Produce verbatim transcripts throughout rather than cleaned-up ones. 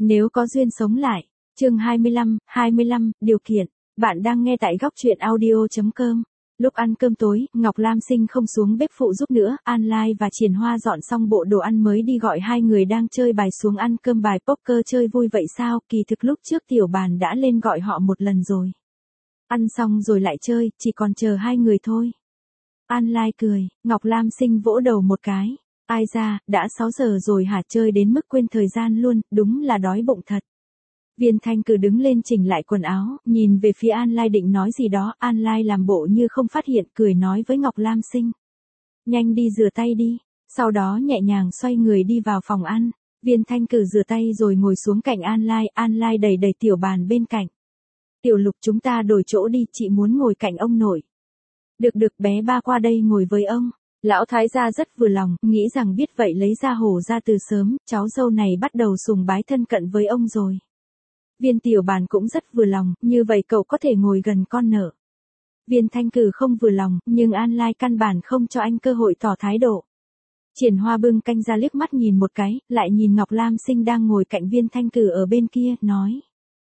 Nếu có duyên sống lại. Chương hai mươi lăm, hai mươi lăm, điều kiện. Bạn đang nghe tại góc truyện audio chấm com. Lúc ăn cơm tối, Ngọc Lam Sinh không xuống bếp phụ giúp nữa, An Lai và Triển Hoa dọn xong bộ đồ ăn mới đi gọi hai người đang chơi bài xuống ăn cơm. Bài poker chơi vui vậy sao? Kỳ thực lúc trước Tiểu Bàn đã lên gọi họ một lần rồi. Ăn xong rồi lại chơi, chỉ còn chờ hai người thôi. An Lai cười, Ngọc Lam Sinh vỗ đầu một cái. Ai ra, đã sáu giờ rồi hả, chơi đến mức quên thời gian luôn, đúng là đói bụng thật. Viên Thanh Cử đứng lên chỉnh lại quần áo, nhìn về phía An Lai định nói gì đó, An Lai làm bộ như không phát hiện, cười nói với Ngọc Lam Sinh. Nhanh đi rửa tay đi, sau đó nhẹ nhàng xoay người đi vào phòng ăn. Viên Thanh Cử rửa tay rồi ngồi xuống cạnh An Lai, An Lai đẩy đẩy Tiểu Bàn bên cạnh. Tiểu Lục, chúng ta đổi chỗ đi, chị muốn ngồi cạnh ông nội. Được được, bé ba qua đây ngồi với ông. Lão thái gia rất vừa lòng, nghĩ rằng biết vậy lấy ra hổ ra từ sớm, cháu dâu này bắt đầu sùng bái thân cận với ông rồi. Viên Tiểu Bàn cũng rất vừa lòng, như vậy cậu có thể ngồi gần con nợ. Viên Thanh Cử không vừa lòng, nhưng An Lai căn bản không cho anh cơ hội tỏ thái độ. Triển Hoa bưng canh ra liếc mắt nhìn một cái, lại nhìn Ngọc Lam Sinh đang ngồi cạnh Viên Thanh Cử ở bên kia, nói.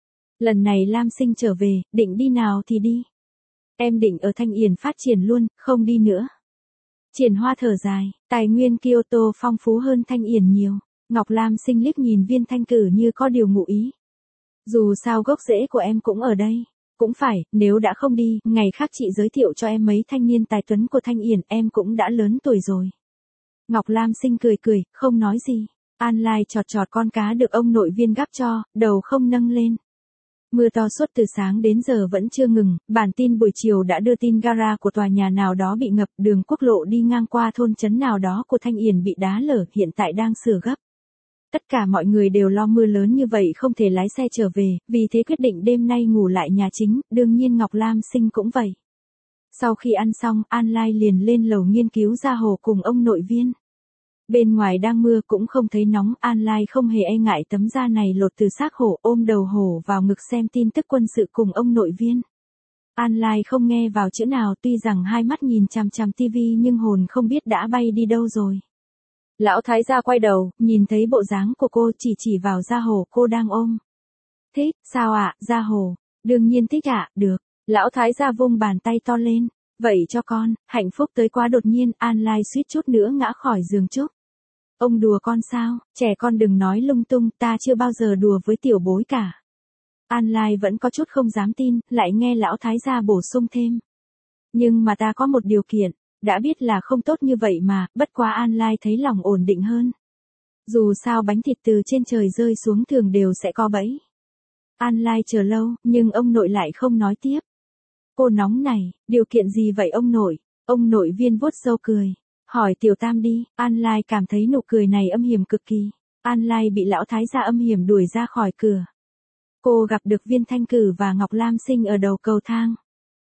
Lần này Lam Sinh trở về, định đi nào thì đi. Em định ở Thanh Yển phát triển luôn, không đi nữa. Triển Hoa thở dài, tài nguyên Kyoto phong phú hơn Thanh Yển nhiều. Ngọc Lam Sinh liếc nhìn Viên Thanh Cử như có điều ngụ ý. Dù sao gốc rễ của em cũng ở đây. Cũng phải, nếu đã không đi, ngày khác chị giới thiệu cho em mấy thanh niên tài tuấn của Thanh Yển, em cũng đã lớn tuổi rồi. Ngọc Lam Sinh cười cười, không nói gì. An Lai chọt chọt con cá được ông nội Viên gắp cho, đầu không nâng lên. Mưa to suốt từ sáng đến giờ vẫn chưa ngừng, bản tin buổi chiều đã đưa tin gara của tòa nhà nào đó bị ngập, đường quốc lộ đi ngang qua thôn trấn nào đó của Thanh Yển bị đá lở, hiện tại đang sửa gấp. Tất cả mọi người đều lo mưa lớn như vậy không thể lái xe trở về, vì thế quyết định đêm nay ngủ lại nhà chính, đương nhiên Ngọc Lam Sinh cũng vậy. Sau khi ăn xong, An Lai liền lên lầu nghiên cứu ra hồ cùng ông nội Viên. Bên ngoài đang mưa cũng không thấy nóng, An Lai không hề e ngại tấm da này lột từ xác hổ, ôm đầu hổ vào ngực xem tin tức quân sự cùng ông nội Viên. An Lai không nghe vào chữ nào, tuy rằng hai mắt nhìn chằm chằm tivi nhưng hồn không biết đã bay đi đâu rồi. Lão thái gia quay đầu, nhìn thấy bộ dáng của cô, chỉ chỉ vào da hổ cô đang ôm. Thích, sao ạ, da hổ? Đương nhiên thích ạ, được. Lão thái gia vung bàn tay to lên. Vậy cho con, hạnh phúc tới quá đột nhiên, An Lai suýt chút nữa ngã khỏi giường chúc. Ông đùa con sao, trẻ con đừng nói lung tung, ta chưa bao giờ đùa với tiểu bối cả. An Lai vẫn có chút không dám tin, lại nghe lão thái gia bổ sung thêm. Nhưng mà ta có một điều kiện, đã biết là không tốt như vậy mà, bất quá An Lai thấy lòng ổn định hơn. Dù sao bánh thịt từ trên trời rơi xuống thường đều sẽ có bẫy. An Lai chờ lâu, nhưng ông nội lại không nói tiếp. Cô nóng này, điều kiện gì vậy ông nội? Ông nội Viên vuốt râu cười. Hỏi Tiểu Tam đi, An Lai cảm thấy nụ cười này âm hiểm cực kỳ. An Lai bị lão thái gia âm hiểm đuổi ra khỏi cửa. Cô gặp được Viên Thanh Cử và Ngọc Lam Sinh ở đầu cầu thang.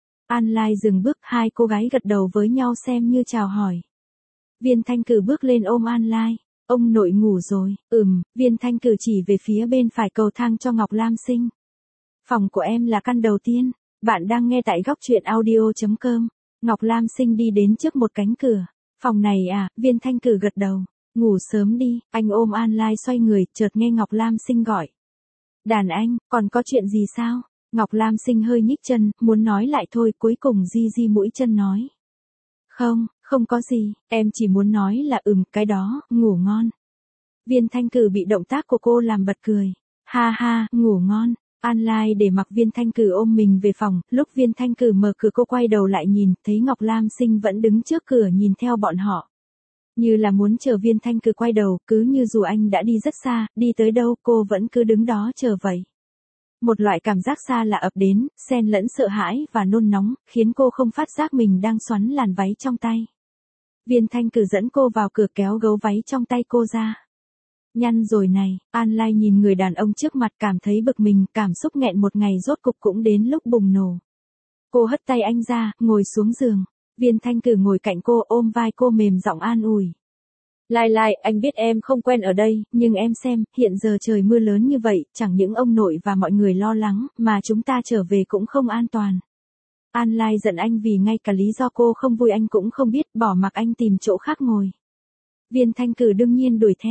An Lai dừng bước, hai cô gái gật đầu với nhau xem như chào hỏi. Viên Thanh Cử bước lên ôm An Lai. Ông nội ngủ rồi, ừm, Viên Thanh Cử chỉ về phía bên phải cầu thang cho Ngọc Lam Sinh. Phòng của em là căn đầu tiên, bạn đang nghe tại góc truyện audio chấm com. Ngọc Lam Sinh đi đến trước một cánh cửa. Phòng này à, Viên Thanh Cử gật đầu. Ngủ sớm đi, anh ôm An Lai xoay người, chợt nghe Ngọc Lam Sinh gọi. Đàn anh, còn có chuyện gì sao? Ngọc Lam Sinh hơi nhích chân, muốn nói lại thôi, cuối cùng di di mũi chân nói. Không, không có gì, em chỉ muốn nói là ừm, cái đó, ngủ ngon. Viên Thanh Cử bị động tác của cô làm bật cười. Ha ha, ngủ ngon. An Lai để mặc Viên Thanh Cử ôm mình về phòng, lúc Viên Thanh Cử mở cửa cô quay đầu lại nhìn, thấy Ngọc Lam Sinh vẫn đứng trước cửa nhìn theo bọn họ. Như là muốn chờ Viên Thanh Cử quay đầu, cứ như dù anh đã đi rất xa, đi tới đâu cô vẫn cứ đứng đó chờ vậy. Một loại cảm giác xa lạ ập đến, xen lẫn sợ hãi và nôn nóng, khiến cô không phát giác mình đang xoắn làn váy trong tay. Viên Thanh Cử dẫn cô vào cửa kéo gấu váy trong tay cô ra. Nhăn rồi này, An Lai nhìn người đàn ông trước mặt cảm thấy bực mình, cảm xúc nghẹn một ngày rốt cục cũng đến lúc bùng nổ. Cô hất tay anh ra, ngồi xuống giường. Viên Thanh Cử ngồi cạnh cô ôm vai cô mềm giọng an ủi. Lai Lai, anh biết em không quen ở đây, nhưng em xem, hiện giờ trời mưa lớn như vậy, chẳng những ông nội và mọi người lo lắng, mà chúng ta trở về cũng không an toàn. An Lai giận anh vì ngay cả lý do cô không vui anh cũng không biết, bỏ mặc anh tìm chỗ khác ngồi. Viên Thanh Cử đương nhiên đuổi theo.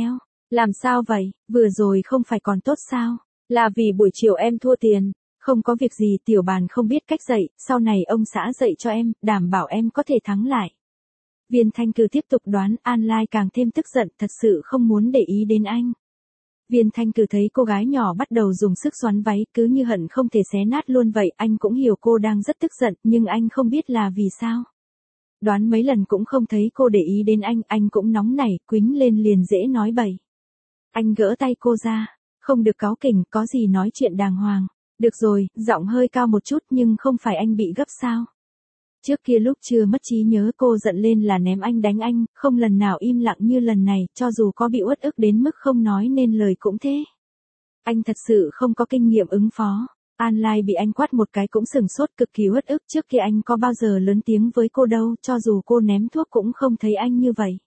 Làm sao vậy, vừa rồi không phải còn tốt sao? Là vì buổi chiều em thua tiền. Không có việc gì, tiểu bàn không biết cách dạy, sau này ông xã dạy cho em, đảm bảo em có thể thắng lại. Viên Thanh Cử tiếp tục đoán, An Lai càng thêm tức giận, thật sự không muốn để ý đến anh. Viên Thanh Cử thấy cô gái nhỏ bắt đầu dùng sức xoắn váy, cứ như hận không thể xé nát luôn vậy, anh cũng hiểu cô đang rất tức giận, nhưng anh không biết là vì sao. Đoán mấy lần cũng không thấy cô để ý đến anh, anh cũng nóng nảy, quýnh lên liền dễ nói bậy. Anh gỡ tay cô ra, không được cáu kỉnh, có gì nói chuyện đàng hoàng. Được rồi, giọng hơi cao một chút nhưng không phải anh bị gấp sao. Trước kia lúc chưa mất trí nhớ cô giận lên là ném anh đánh anh, không lần nào im lặng như lần này, cho dù có bị uất ức đến mức không nói nên lời cũng thế. Anh thật sự không có kinh nghiệm ứng phó. An Lai bị anh quát một cái cũng sừng sốt cực kỳ uất ức, trước kia anh có bao giờ lớn tiếng với cô đâu, cho dù cô ném thuốc cũng không thấy anh như vậy.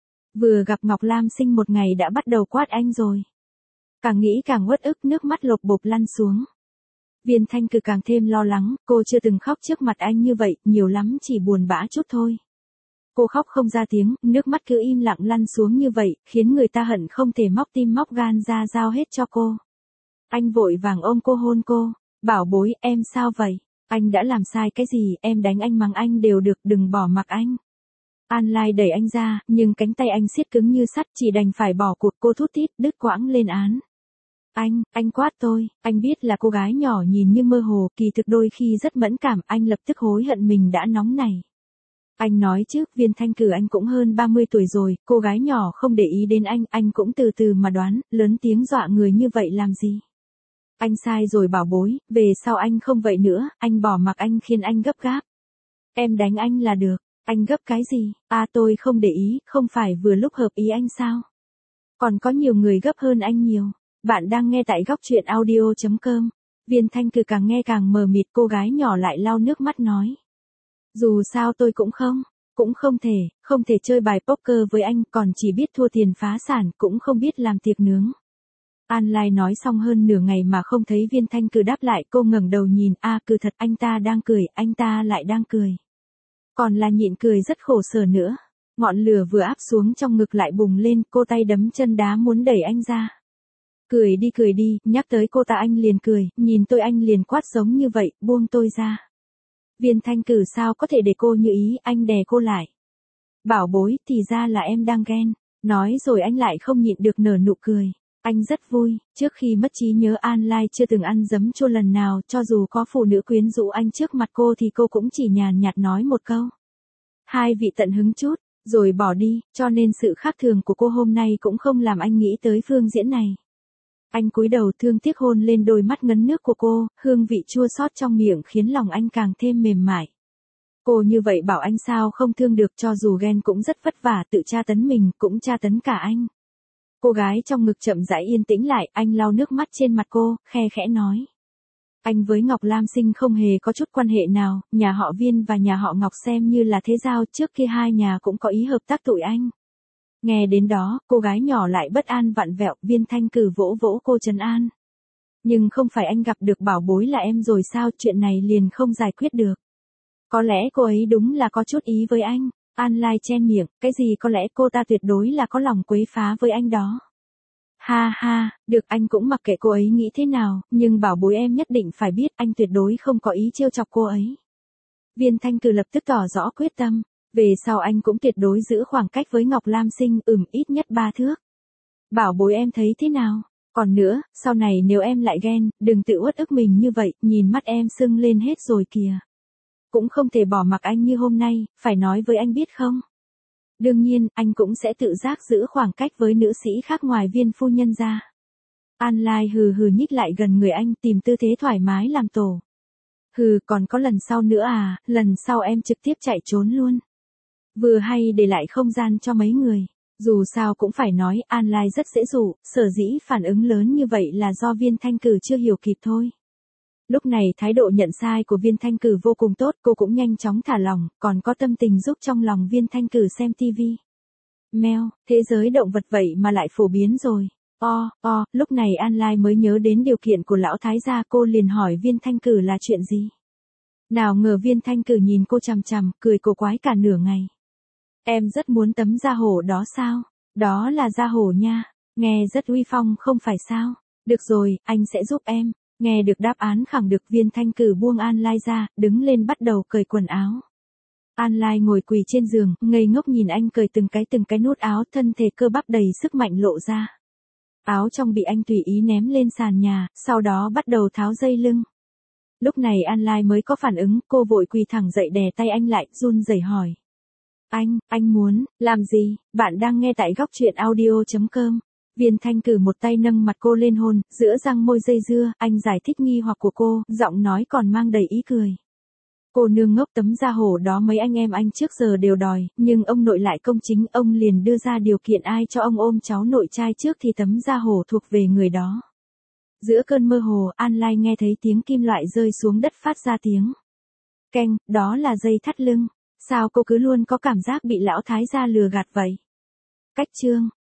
Vừa gặp Ngọc Lam Sinh một ngày đã bắt đầu quát anh rồi. Càng nghĩ càng uất ức, nước mắt lột bột lăn xuống. Viên Thanh Cử càng thêm lo lắng, cô chưa từng khóc trước mặt anh như vậy, nhiều lắm chỉ buồn bã chút thôi. Cô khóc không ra tiếng, nước mắt cứ im lặng lăn xuống như vậy, khiến người ta hận không thể móc tim móc gan ra giao hết cho cô. Anh vội vàng ôm cô hôn cô, bảo bối, em sao vậy? Anh đã làm sai cái gì, em đánh anh mắng anh đều được, đừng bỏ mặc anh. An Lai đẩy anh ra, nhưng cánh tay anh siết cứng như sắt, chỉ đành phải bỏ cuộc, cô thút thít, đứt quãng lên án. Anh, anh quát tôi, anh biết là cô gái nhỏ nhìn như mơ hồ, kỳ thực đôi khi rất mẫn cảm, anh lập tức hối hận mình đã nóng này. Anh nói chứ, Viên Thanh Cử anh cũng hơn ba mươi tuổi rồi, cô gái nhỏ không để ý đến anh, anh cũng từ từ mà đoán, lớn tiếng dọa người như vậy làm gì. Anh sai rồi bảo bối, về sau anh không vậy nữa, anh bỏ mặc anh khiến anh gấp gáp. Em đánh anh là được, anh gấp cái gì, à tôi không để ý, không phải vừa lúc hợp ý anh sao. Còn có nhiều người gấp hơn anh nhiều. Bạn đang nghe tại góc truyện audio chấm com. Viên Thanh Cử càng nghe càng mờ mịt, cô gái nhỏ lại lau nước mắt nói. Dù sao tôi cũng không, cũng không thể, không thể chơi bài poker với anh, còn chỉ biết thua tiền phá sản, cũng không biết làm tiệc nướng. An Lai nói xong hơn nửa ngày mà không thấy Viên Thanh Cử đáp lại, cô ngẩng đầu nhìn, a à, cử thật, anh ta đang cười, anh ta lại đang cười. Còn là nhịn cười rất khổ sở nữa. Ngọn lửa vừa áp xuống trong ngực lại bùng lên, cô tay đấm chân đá muốn đẩy anh ra. Cười đi cười đi, nhắc tới cô ta anh liền cười, nhìn tôi anh liền quát giống như vậy, buông tôi ra. Viên Thanh Cử sao có thể để cô như ý, anh đè cô lại. Bảo bối, thì ra là em đang ghen. Nói rồi anh lại không nhịn được nở nụ cười. Anh rất vui, trước khi mất trí nhớ An Lai chưa từng ăn giấm chua lần nào, cho dù có phụ nữ quyến rũ anh trước mặt cô thì cô cũng chỉ nhàn nhạt nói một câu. Hai vị tận hứng chút, rồi bỏ đi, cho nên sự khác thường của cô hôm nay cũng không làm anh nghĩ tới phương diễn này. Anh cúi đầu thương tiếc hôn lên đôi mắt ngấn nước của cô, hương vị chua xót trong miệng khiến lòng anh càng thêm mềm mại. Cô như vậy bảo anh sao không thương được, cho dù ghen cũng rất vất vả, tự tra tấn mình, cũng tra tấn cả anh. Cô gái trong ngực chậm rãi yên tĩnh lại, anh lau nước mắt trên mặt cô, khe khẽ nói. Anh với Ngọc Lam Sinh không hề có chút quan hệ nào, nhà họ Viên và nhà họ Ngọc xem như là thế giao, trước kia hai nhà cũng có ý hợp tác tụi anh. Nghe đến đó, cô gái nhỏ lại bất an vặn vẹo, Viên Thanh Cử vỗ vỗ cô trấn an. Nhưng không phải anh gặp được bảo bối là em rồi sao, chuyện này liền không giải quyết được. Có lẽ cô ấy đúng là có chút ý với anh. An Lai chen miệng, cái gì có lẽ cô ta tuyệt đối là có lòng quấy phá với anh đó. Ha ha, được, anh cũng mặc kệ cô ấy nghĩ thế nào, nhưng bảo bối em nhất định phải biết anh tuyệt đối không có ý trêu chọc cô ấy. Viên Thanh Cử lập tức tỏ rõ quyết tâm, về sau anh cũng tuyệt đối giữ khoảng cách với Ngọc Lam Sinh, ừm ít nhất ba thước. Bảo bối em thấy thế nào? Còn nữa, sau này nếu em lại ghen, đừng tự uất ức mình như vậy, nhìn mắt em sưng lên hết rồi kìa. Cũng không thể bỏ mặc anh như hôm nay, phải nói với anh biết không? Đương nhiên, anh cũng sẽ tự giác giữ khoảng cách với nữ sĩ khác ngoài Viên phu nhân ra. An Lai hừ hừ nhích lại gần người anh, tìm tư thế thoải mái làm tổ. Hừ, còn có lần sau nữa à, lần sau em trực tiếp chạy trốn luôn. Vừa hay để lại không gian cho mấy người. Dù sao cũng phải nói, An Lai rất dễ dụ, sở dĩ phản ứng lớn như vậy là do Viên Thanh Cử chưa hiểu kịp thôi. Lúc này thái độ nhận sai của Viên Thanh Cử vô cùng tốt, cô cũng nhanh chóng thả lòng, còn có tâm tình giúp trong lòng Viên Thanh Cử xem tivi. Mèo, thế giới động vật vậy mà lại phổ biến rồi. O, o, lúc này An Lai mới nhớ đến điều kiện của lão thái gia, cô liền hỏi Viên Thanh Cử là chuyện gì. Nào ngờ Viên Thanh Cử nhìn cô chằm chằm, cười cổ quái cả nửa ngày. Em rất muốn tấm da hổ đó sao? Đó là da hổ nha. Nghe rất uy phong không phải sao? Được rồi, anh sẽ giúp em. Nghe được đáp án khẳng được Viên Thanh Cử buông An Lai ra, đứng lên bắt đầu cởi quần áo. An Lai ngồi quỳ trên giường, ngây ngốc nhìn anh cởi từng cái từng cái nút áo, thân thể cơ bắp đầy sức mạnh lộ ra. Áo trong bị anh tùy ý ném lên sàn nhà, sau đó bắt đầu tháo dây lưng. Lúc này An Lai mới có phản ứng, cô vội quỳ thẳng dậy đè tay anh lại, run rẩy hỏi. Anh, anh muốn, làm gì? Bạn đang nghe tại góc truyện audio chấm com. Viên Thanh Cử một tay nâng mặt cô lên hôn, giữa răng môi dây dưa, anh giải thích nghi hoặc của cô, giọng nói còn mang đầy ý cười. Cô nương ngốc, tấm da hổ đó mấy anh em anh trước giờ đều đòi, nhưng ông nội lại công chính, ông liền đưa ra điều kiện ai cho ông ôm cháu nội trai trước thì tấm da hổ thuộc về người đó. Giữa cơn mơ hồ, An Lai nghe thấy tiếng kim loại rơi xuống đất phát ra tiếng keng, đó là dây thắt lưng. Sao cô cứ luôn có cảm giác bị lão thái gia lừa gạt vậy? Cách chương